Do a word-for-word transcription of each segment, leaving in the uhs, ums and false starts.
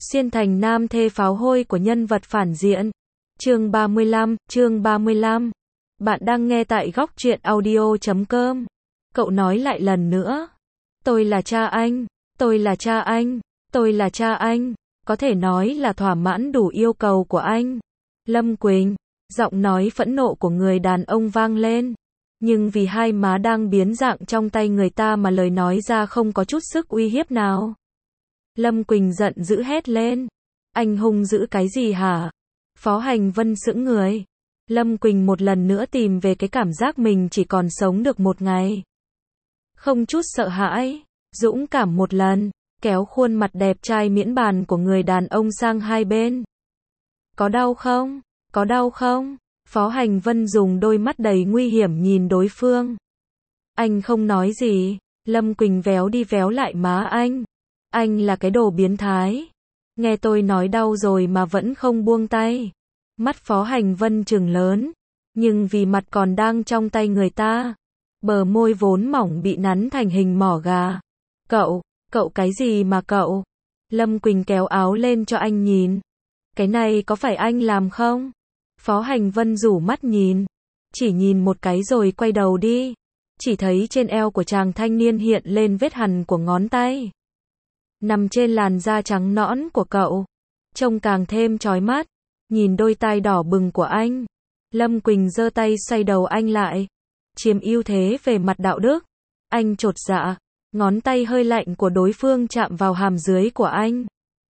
Xuyên thành nam thê pháo hôi của nhân vật phản diện. Chương ba mươi lăm, chương ba mươi lăm. Bạn đang nghe tại góc truyện audio chấm com. Cậu nói lại lần nữa. Tôi là cha anh, tôi là cha anh, tôi là cha anh. Có thể nói là thỏa mãn đủ yêu cầu của anh. Lâm Quỳnh, giọng nói phẫn nộ của người đàn ông vang lên. Nhưng vì hai má đang biến dạng trong tay người ta mà lời nói ra không có chút sức uy hiếp nào. Lâm Quỳnh giận dữ hét lên. Anh hung dữ cái gì hả? Phó Hành Vân sững người. Lâm Quỳnh một lần nữa tìm về cái cảm giác mình chỉ còn sống được một ngày. Không chút sợ hãi, dũng cảm một lần, kéo khuôn mặt đẹp trai miễn bàn của người đàn ông sang hai bên. Có đau không? Có đau không? Phó Hành Vân dùng đôi mắt đầy nguy hiểm nhìn đối phương. Anh không nói gì. Lâm Quỳnh véo đi véo lại má anh. Anh là cái đồ biến thái. Nghe tôi nói đau rồi mà vẫn không buông tay. Mắt Phó Hành Vân trừng lớn. Nhưng vì mặt còn đang trong tay người ta. Bờ môi vốn mỏng bị nắn thành hình mỏ gà. Cậu, cậu cái gì mà cậu? Lâm Quỳnh kéo áo lên cho anh nhìn. Cái này có phải anh làm không? Phó Hành Vân rủ mắt nhìn. Chỉ nhìn một cái rồi quay đầu đi. Chỉ thấy trên eo của chàng thanh niên hiện lên vết hằn của ngón tay. Nằm trên làn da trắng nõn của cậu. Trông càng thêm chói mắt. Nhìn đôi tai đỏ bừng của anh. Lâm Quỳnh giơ tay xoay đầu anh lại. Chiếm ưu thế về mặt đạo đức. Anh chột dạ. Ngón tay hơi lạnh của đối phương chạm vào hàm dưới của anh.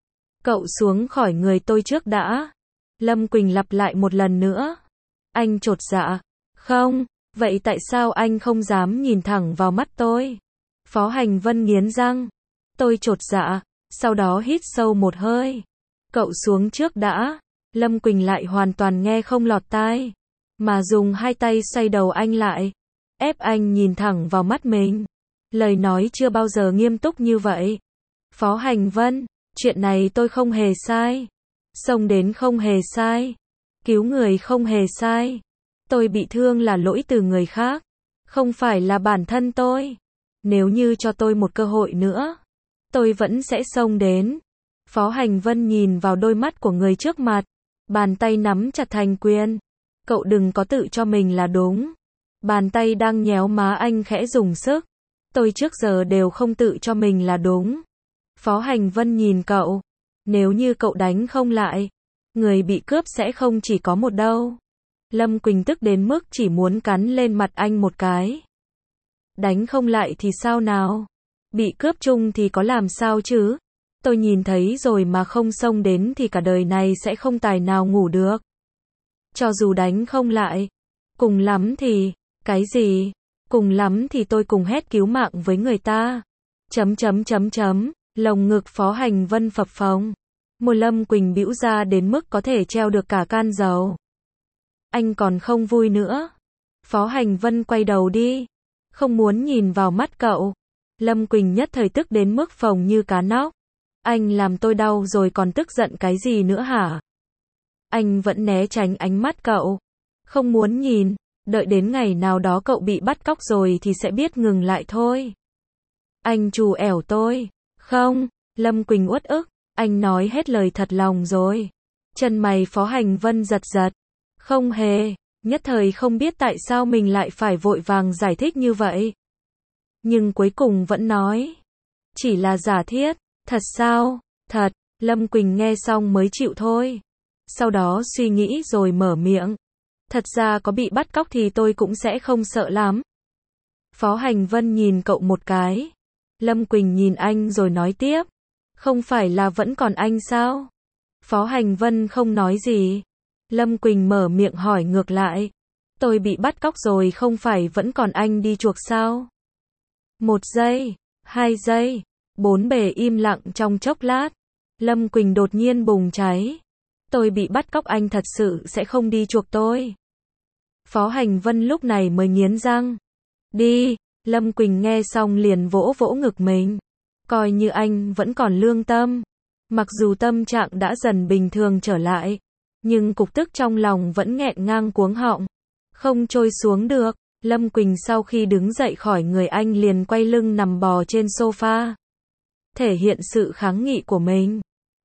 Cậu xuống khỏi người tôi trước đã. Lâm Quỳnh lặp lại một lần nữa. Anh chột dạ. Không, vậy tại sao anh không dám nhìn thẳng vào mắt tôi? Phó Hành Vân nghiến răng. Tôi chột dạ, sau đó hít sâu một hơi. Cậu xuống trước đã. Lâm Quỳnh lại hoàn toàn nghe không lọt tai. Mà dùng hai tay xoay đầu anh lại. Ép anh nhìn thẳng vào mắt mình. Lời nói chưa bao giờ nghiêm túc như vậy. Phó Hành Vân, chuyện này tôi không hề sai. Xông đến không hề sai. Cứu người không hề sai. Tôi bị thương là lỗi từ người khác. Không phải là bản thân tôi. Nếu như cho tôi một cơ hội nữa, tôi vẫn sẽ xông đến. Phó Hành Vân nhìn vào đôi mắt của người trước mặt. Bàn tay nắm chặt thành quyền. Cậu đừng có tự cho mình là đúng. Bàn tay đang nhéo má anh khẽ dùng sức. Tôi trước giờ đều không tự cho mình là đúng. Phó Hành Vân nhìn cậu. Nếu như cậu đánh không lại, người bị cướp sẽ không chỉ có một đâu. Lâm Quỳnh tức đến mức chỉ muốn cắn lên mặt anh một cái. Đánh không lại thì sao nào? Bị cướp chung thì có làm sao chứ? Tôi nhìn thấy rồi mà không xông đến thì cả đời này sẽ không tài nào ngủ được. Cho dù đánh không lại, cùng lắm thì, cái gì? Cùng lắm thì tôi cùng hét cứu mạng với người ta. Chấm chấm chấm chấm, lồng ngực Phó Hành Vân phập phồng. Một Lâm Quỳnh bĩu ra đến mức có thể treo được cả can dầu. Anh còn không vui nữa. Phó Hành Vân quay đầu đi. Không muốn nhìn vào mắt cậu. Lâm Quỳnh nhất thời tức đến mức phồng như cá nóc. Anh làm tôi đau rồi còn tức giận cái gì nữa hả? Anh vẫn né tránh ánh mắt cậu. Không muốn nhìn. Đợi đến ngày nào đó cậu bị bắt cóc rồi thì sẽ biết ngừng lại thôi. Anh trù ẻo tôi. Không. Lâm Quỳnh uất ức. Anh nói hết lời thật lòng rồi. Chân mày Phó Hành Vân giật giật. Không hề. Nhất thời không biết tại sao mình lại phải vội vàng giải thích như vậy. Nhưng cuối cùng vẫn nói. Chỉ là giả thiết. Thật sao? Thật. Lâm Quỳnh nghe xong mới chịu thôi. Sau đó suy nghĩ rồi mở miệng. Thật ra có bị bắt cóc thì tôi cũng sẽ không sợ lắm. Phó Hành Vân nhìn cậu một cái. Lâm Quỳnh nhìn anh rồi nói tiếp. Không phải là vẫn còn anh sao? Phó Hành Vân không nói gì. Lâm Quỳnh mở miệng hỏi ngược lại. Tôi bị bắt cóc rồi không phải vẫn còn anh đi chuộc sao? Một giây, hai giây, bốn bề im lặng trong chốc lát. Lâm Quỳnh đột nhiên bùng cháy. Tôi bị bắt cóc anh thật sự sẽ không đi chuộc tôi. Phó Hành Vân lúc này mới nghiến răng. Đi, Lâm Quỳnh nghe xong liền vỗ vỗ ngực mình. Coi như anh vẫn còn lương tâm. Mặc dù tâm trạng đã dần bình thường trở lại. Nhưng cục tức trong lòng vẫn nghẹn ngang cuống họng. Không trôi xuống được. Lâm Quỳnh sau khi đứng dậy khỏi người anh liền quay lưng nằm bò trên sofa. Thể hiện sự kháng nghị của mình.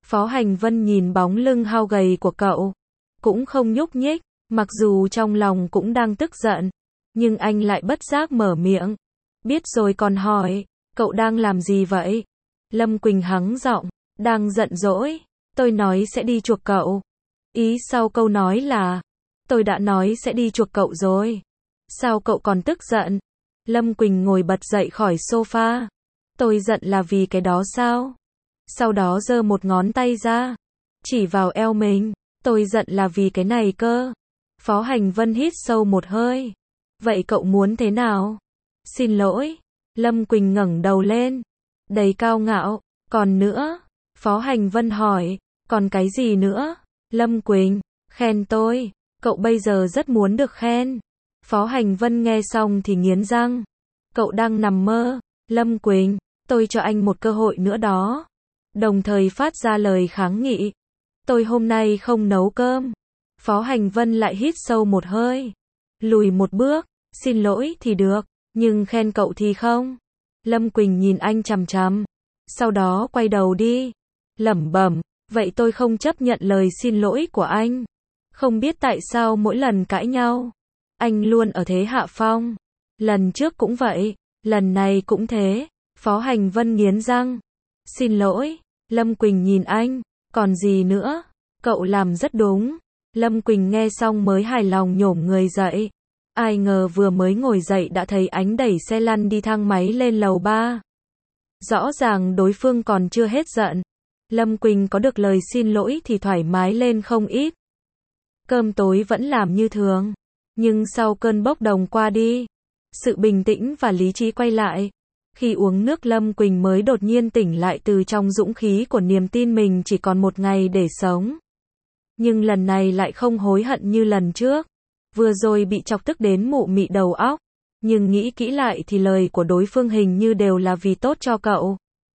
Phó Hành Vân nhìn bóng lưng hao gầy của cậu, cũng không nhúc nhích, mặc dù trong lòng cũng đang tức giận, nhưng anh lại bất giác mở miệng. Biết rồi còn hỏi, cậu đang làm gì vậy? Lâm Quỳnh hắng giọng, đang giận dỗi, tôi nói sẽ đi chuộc cậu. Ý sau câu nói là, tôi đã nói sẽ đi chuộc cậu rồi. Sao cậu còn tức giận? Lâm Quỳnh ngồi bật dậy khỏi sofa. Tôi giận là vì cái đó sao? Sau đó giơ một ngón tay ra, chỉ vào eo mình. Tôi giận là vì cái này cơ. Phó Hành Vân hít sâu một hơi. Vậy cậu muốn thế nào? Xin lỗi. Lâm Quỳnh ngẩng đầu lên, đầy cao ngạo. Còn nữa? Phó Hành Vân hỏi. Còn cái gì nữa? Lâm Quỳnh, khen tôi. Cậu bây giờ rất muốn được khen. Phó Hành Vân nghe xong thì nghiến răng. Cậu đang nằm mơ. Lâm Quỳnh, tôi cho anh một cơ hội nữa đó. Đồng thời phát ra lời kháng nghị. Tôi hôm nay không nấu cơm. Phó Hành Vân lại hít sâu một hơi. Lùi một bước. Xin lỗi thì được, nhưng khen cậu thì không. Lâm Quỳnh nhìn anh chằm chằm. Sau đó quay đầu đi. Lẩm bẩm, vậy tôi không chấp nhận lời xin lỗi của anh. Không biết tại sao mỗi lần cãi nhau, anh luôn ở thế hạ phong. Lần trước cũng vậy, lần này cũng thế. Phó Hành Vân nghiến răng. Xin lỗi. Lâm Quỳnh nhìn anh. Còn gì nữa? Cậu làm rất đúng. Lâm Quỳnh nghe xong mới hài lòng nhổm người dậy. Ai ngờ vừa mới ngồi dậy đã thấy Ánh đẩy xe lăn đi thang máy lên lầu ba. Rõ ràng đối phương còn chưa hết giận. Lâm Quỳnh có được lời xin lỗi thì thoải mái lên không ít. Cơm tối vẫn làm như thường. Nhưng sau cơn bốc đồng qua đi, sự bình tĩnh và lý trí quay lại. Khi uống nước Lâm Quỳnh mới đột nhiên tỉnh lại từ trong dũng khí của niềm tin mình chỉ còn một ngày để sống. Nhưng lần này lại không hối hận như lần trước. Vừa rồi bị chọc tức đến mụ mị đầu óc. Nhưng nghĩ kỹ lại thì lời của đối phương hình như đều là vì tốt cho cậu.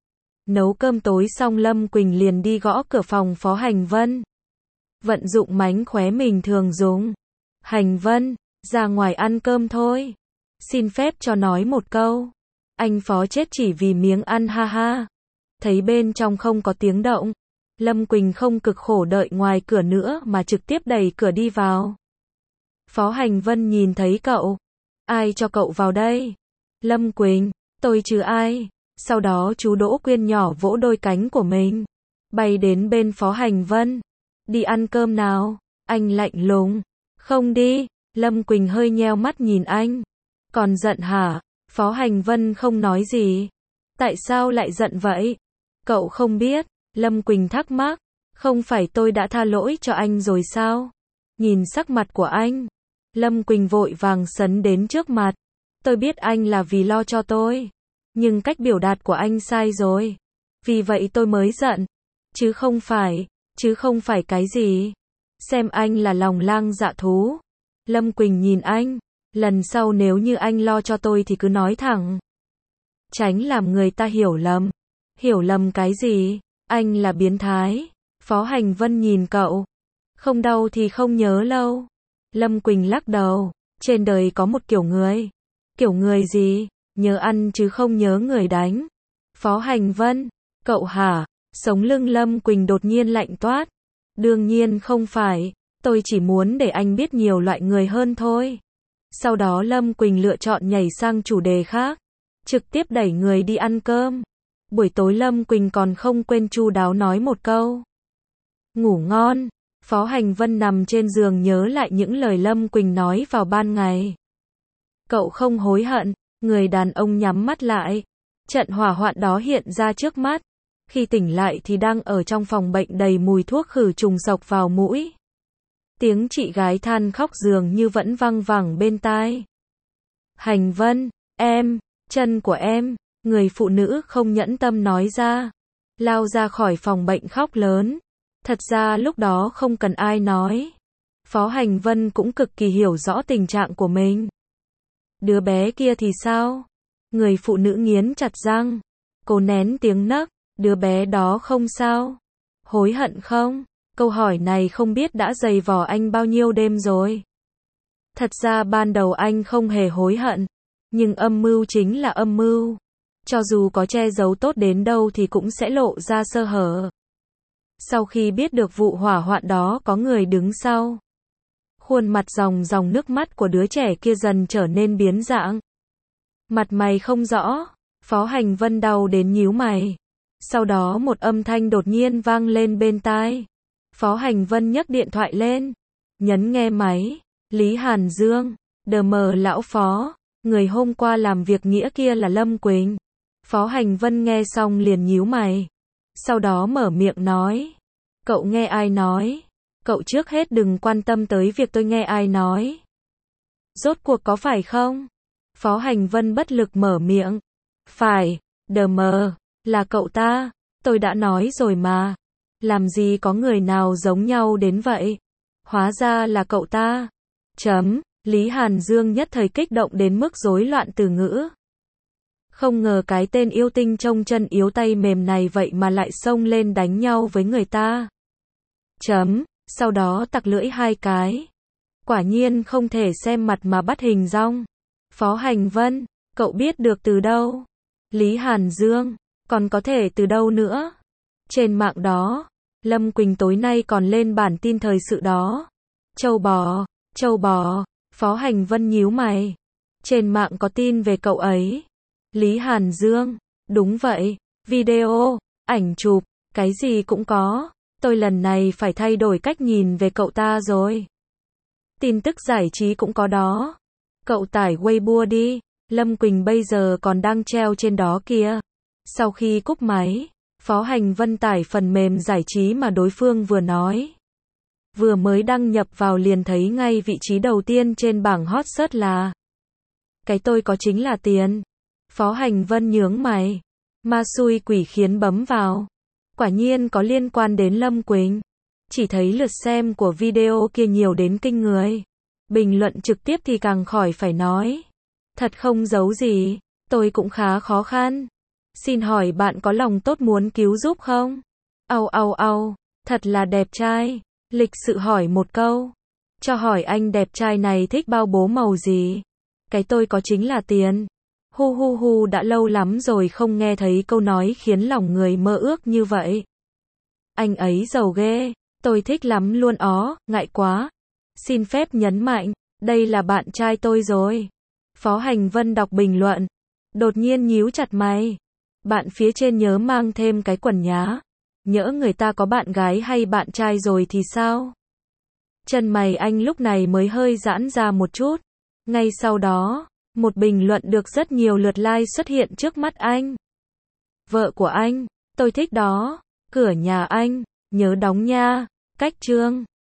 Nấu cơm tối xong Lâm Quỳnh liền đi gõ cửa phòng Phó Hành Vân. Vận dụng mánh khóe mình thường dùng. Hành Vân, ra ngoài ăn cơm thôi. Xin phép cho nói một câu. Anh Phó chết chỉ vì miếng ăn ha ha. Thấy bên trong không có tiếng động. Lâm Quỳnh không cực khổ đợi ngoài cửa nữa mà trực tiếp đẩy cửa đi vào. Phó Hành Vân nhìn thấy cậu. Ai cho cậu vào đây? Lâm Quỳnh, tôi chứ ai? Sau đó chú Đỗ Quyên nhỏ vỗ đôi cánh của mình. Bay đến bên Phó Hành Vân. Đi ăn cơm nào? Anh lạnh lùng. Không đi. Lâm Quỳnh hơi nheo mắt nhìn anh. Còn giận hả? Phó Hành Vân không nói gì. Tại sao lại giận vậy? Cậu không biết. Lâm Quỳnh thắc mắc. Không phải tôi đã tha lỗi cho anh rồi sao? Nhìn sắc mặt của anh. Lâm Quỳnh vội vàng sấn đến trước mặt. Tôi biết anh là vì lo cho tôi. Nhưng cách biểu đạt của anh sai rồi. Vì vậy tôi mới giận. Chứ không phải. Chứ không phải cái gì. Xem anh là lòng lang dạ thú. Lâm Quỳnh nhìn anh. Lần sau nếu như anh lo cho tôi thì cứ nói thẳng. Tránh làm người ta hiểu lầm. Hiểu lầm cái gì? Anh là biến thái. Phó Hành Vân nhìn cậu. Không đau thì không nhớ lâu. Lâm Quỳnh lắc đầu. Trên đời có một kiểu người. Kiểu người gì? Nhớ ăn chứ không nhớ người đánh. Phó Hành Vân. Cậu hả? Sống lưng Lâm Quỳnh đột nhiên lạnh toát. Đương nhiên không phải. Tôi chỉ muốn để anh biết nhiều loại người hơn thôi. Sau đó Lâm Quỳnh lựa chọn nhảy sang chủ đề khác. Trực tiếp đẩy người đi ăn cơm. Buổi tối Lâm Quỳnh còn không quên chu đáo nói một câu. Ngủ ngon. Phó Hành Vân nằm trên giường nhớ lại những lời Lâm Quỳnh nói vào ban ngày. Cậu không hối hận. Người đàn ông nhắm mắt lại. Trận hỏa hoạn đó hiện ra trước mắt. Khi tỉnh lại thì đang ở trong phòng bệnh đầy mùi thuốc khử trùng xộc vào mũi. Tiếng chị gái than khóc dường như vẫn văng vẳng bên tai. Hành Vân, em, chân của em, người phụ nữ không nhẫn tâm nói ra. Lao ra khỏi phòng bệnh khóc lớn. Thật ra lúc đó không cần ai nói. Phó Hành Vân cũng cực kỳ hiểu rõ tình trạng của mình. Đứa bé kia thì sao? Người phụ nữ nghiến chặt răng. Cô nén tiếng nấc. Đứa bé đó không sao. Hối hận không? Câu hỏi này không biết đã dày vò anh bao nhiêu đêm rồi. Thật ra ban đầu anh không hề hối hận. Nhưng âm mưu chính là âm mưu. Cho dù có che giấu tốt đến đâu thì cũng sẽ lộ ra sơ hở. Sau khi biết được vụ hỏa hoạn đó có người đứng sau, khuôn mặt ròng ròng nước mắt của đứa trẻ kia dần trở nên biến dạng. Mặt mày không rõ, Phó Hành Vân đau đến nhíu mày. Sau đó một âm thanh đột nhiên vang lên bên tai. Phó Hành Vân nhấc điện thoại lên, nhấn nghe máy. Lý Hàn Dương, đờ mờ lão Phó, người hôm qua làm việc nghĩa kia là Lâm Quỳnh. Phó Hành Vân nghe xong liền nhíu mày. Sau đó mở miệng nói. Cậu nghe ai nói? Cậu trước hết đừng quan tâm tới việc tôi nghe ai nói. Rốt cuộc có phải không? Phó Hành Vân bất lực mở miệng. Phải, đờ mờ, là cậu ta, tôi đã nói rồi mà. Làm gì có người nào giống nhau đến vậy? Hóa ra là cậu ta. Chấm, Lý Hàn Dương nhất thời kích động đến mức rối loạn từ ngữ. Không ngờ cái tên yêu tinh trông chân yếu tay mềm này vậy mà lại xông lên đánh nhau với người ta. Chấm, sau đó tặc lưỡi hai cái. Quả nhiên không thể xem mặt mà bắt hình dong. Phó Hành Vân, cậu biết được từ đâu? Lý Hàn Dương, còn có thể từ đâu nữa? Trên mạng đó, Lâm Quỳnh tối nay còn lên bản tin thời sự đó. Châu bò, châu bò, Phó Hành Vân nhíu mày. Trên mạng có tin về cậu ấy. Lý Hàn Dương, đúng vậy, video, ảnh chụp, cái gì cũng có. Tôi lần này phải thay đổi cách nhìn về cậu ta rồi. Tin tức giải trí cũng có đó. Cậu tải Weibo đi, Lâm Quỳnh bây giờ còn đang treo trên đó kìa. Sau khi cúp máy, Phó Hành Vân tải phần mềm giải trí mà đối phương vừa nói. Vừa mới đăng nhập vào liền thấy ngay vị trí đầu tiên trên bảng hot search là cái tôi có chính là tiền. Phó Hành Vân nhướng mày. Ma xui quỷ khiến bấm vào. Quả nhiên có liên quan đến Lâm Quỳnh. Chỉ thấy lượt xem của video kia nhiều đến kinh người. Bình luận trực tiếp thì càng khỏi phải nói. Thật không giấu gì, tôi cũng khá khó khăn. Xin hỏi bạn có lòng tốt muốn cứu giúp không? Au au au, thật là đẹp trai. Lịch sự hỏi một câu. Cho hỏi anh đẹp trai này thích bao bố màu gì? Cái tôi có chính là tiền. Hu hu hu, đã lâu lắm rồi không nghe thấy câu nói khiến lòng người mơ ước như vậy. Anh ấy giàu ghê, tôi thích lắm luôn ó, ngại quá. Xin phép nhấn mạnh, đây là bạn trai tôi rồi. Phó Hành Vân đọc bình luận, đột nhiên nhíu chặt mày. Bạn phía trên nhớ mang thêm cái quần nhá. Nhỡ người ta có bạn gái hay bạn trai rồi thì sao? Chân mày anh lúc này mới hơi giãn ra một chút. Ngay sau đó, một bình luận được rất nhiều lượt like xuất hiện trước mắt anh. Vợ của anh, tôi thích đó. Cửa nhà anh, nhớ đóng nha. Cách chương